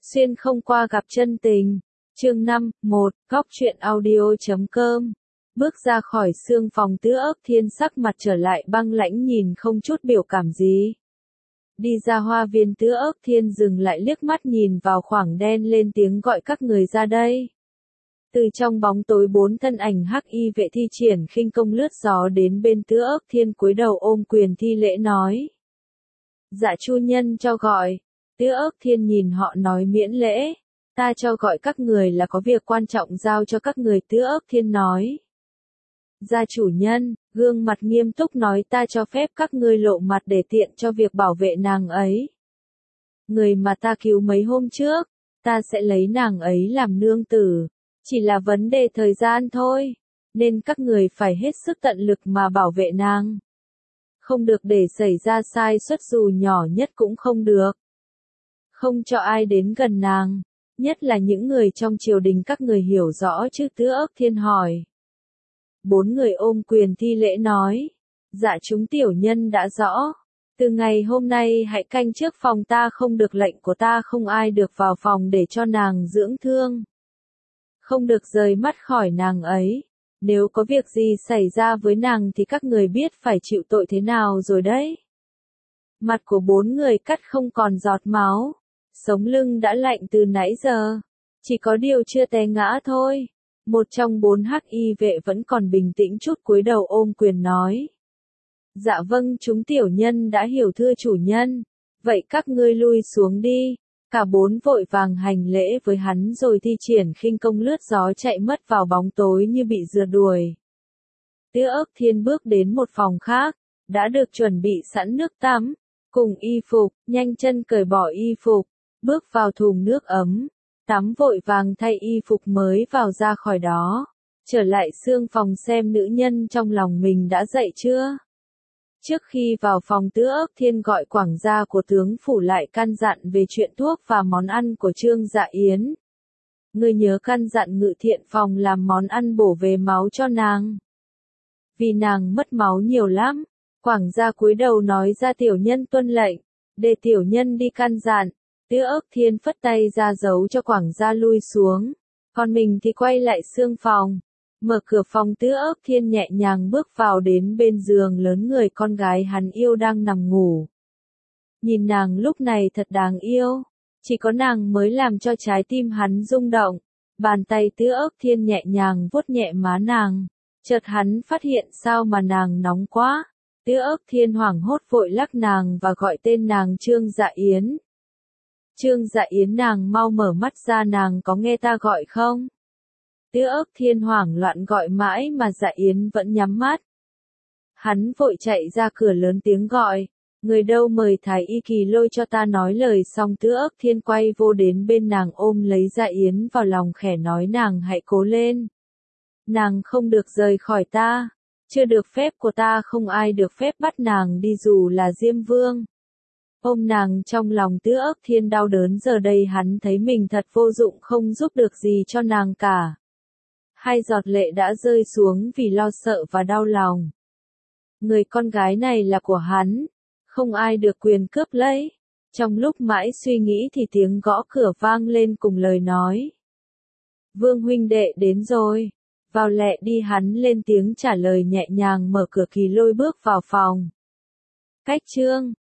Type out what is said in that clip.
Xuyên không qua gặp chân tình. Chương 5, 1, Góc truyện audio.com. Bước ra khỏi xương phòng Tứ Ức Thiên sắc mặt trở lại băng lãnh nhìn không chút biểu cảm gì. Đi ra hoa viên Tứ Ức Thiên dừng lại liếc mắt nhìn vào khoảng đen lên tiếng gọi các người ra đây. Từ trong bóng tối bốn thân ảnh hắc y vệ thi triển khinh công lướt gió đến bên Tứ Ức Thiên cúi đầu ôm quyền thi lễ nói. Dạ chu nhân cho gọi. Tứ Ức Thiên nhìn họ nói miễn lễ. Ta cho gọi các người là có việc quan trọng giao cho các người. Tứ Ức Thiên nói. Gia chủ nhân, gương mặt nghiêm túc nói ta cho phép các ngươi lộ mặt để tiện cho việc bảo vệ nàng ấy. Người mà ta cứu mấy hôm trước, ta sẽ lấy nàng ấy làm nương tử. Chỉ là vấn đề thời gian thôi, nên các người phải hết sức tận lực mà bảo vệ nàng. Không được để xảy ra sai suất dù nhỏ nhất cũng không được. Không cho ai đến gần nàng, nhất là những người trong triều đình. Các người hiểu rõ chứ? Tứ Ức Thiên hỏi. Bốn người ôm quyền thi lễ nói. Dạ chúng tiểu nhân đã rõ. Từ ngày hôm nay hãy canh trước phòng ta, không được lệnh của ta không ai được vào phòng để cho nàng dưỡng thương. Không được rời mắt khỏi nàng ấy. Nếu có việc gì xảy ra với nàng thì các người biết phải chịu tội thế nào rồi đấy. Mặt của bốn người cắt không còn giọt máu. Sống lưng đã lạnh từ nãy giờ. Chỉ có điều chưa té ngã thôi. Một trong bốn hắc y vệ vẫn còn bình tĩnh chút cúi đầu ôm quyền nói. Dạ vâng chúng tiểu nhân đã hiểu thưa chủ nhân. Vậy các ngươi lui xuống đi. Cả bốn vội vàng hành lễ với hắn rồi thi triển khinh công lướt gió chạy mất vào bóng tối như bị rượt đuổi. Tứ Ức Thiên bước đến một phòng khác, đã được chuẩn bị sẵn nước tắm, cùng y phục, nhanh chân cởi bỏ y phục, bước vào thùng nước ấm, tắm vội vàng thay y phục mới vào ra khỏi đó, trở lại xương phòng xem nữ nhân trong lòng mình đã dậy chưa. Trước khi vào phòng Tứ Ức Thiên gọi quảng gia của tướng phủ lại căn dặn về chuyện thuốc và món ăn của Trương Dạ Yến. Ngươi nhớ căn dặn Ngự Thiện phòng làm món ăn bổ về máu cho nàng. Vì nàng mất máu nhiều lắm. Quảng gia cúi đầu nói ra tiểu nhân tuân lệnh, để tiểu nhân đi căn dặn. Tứ Ức Thiên phất tay ra dấu cho quảng gia lui xuống. Còn mình thì quay lại xương phòng. Mở cửa phòng Tứ Ức Thiên nhẹ nhàng bước vào đến bên giường lớn người con gái hắn yêu đang nằm ngủ. Nhìn nàng lúc này thật đáng yêu. Chỉ có nàng mới làm cho trái tim hắn rung động. Bàn tay Tứ Ức Thiên nhẹ nhàng vuốt nhẹ má nàng. Chợt hắn phát hiện sao mà nàng nóng quá. Tứ Ức Thiên hoảng hốt vội lắc nàng và gọi tên nàng Trương Dạ Yến. Trương Dạ Yến, nàng mau mở mắt ra, nàng có nghe ta gọi không? Tứ Ức Thiên hoảng loạn gọi mãi mà Dạ Yến vẫn nhắm mắt. Hắn vội chạy ra cửa lớn tiếng gọi, người đâu mời thái y Kỳ Lôi cho ta. Nói lời xong Tứ Ức Thiên quay vô đến bên nàng ôm lấy Dạ Yến vào lòng khẽ nói nàng hãy cố lên. Nàng không được rời khỏi ta, chưa được phép của ta không ai được phép bắt nàng đi dù là Diêm Vương. Ôm nàng trong lòng Tứ Ức Thiên đau đớn, giờ đây hắn thấy mình thật vô dụng, không giúp được gì cho nàng cả. Hai giọt lệ đã rơi xuống vì lo sợ và đau lòng. Người con gái này là của hắn, không ai được quyền cướp lấy. Trong lúc mãi suy nghĩ thì tiếng gõ cửa vang lên cùng lời nói. Vương huynh đệ đến rồi, vào lẹ đi. Hắn lên tiếng trả lời nhẹ nhàng, mở cửa. Kỳ Lôi bước vào phòng. Cách Trương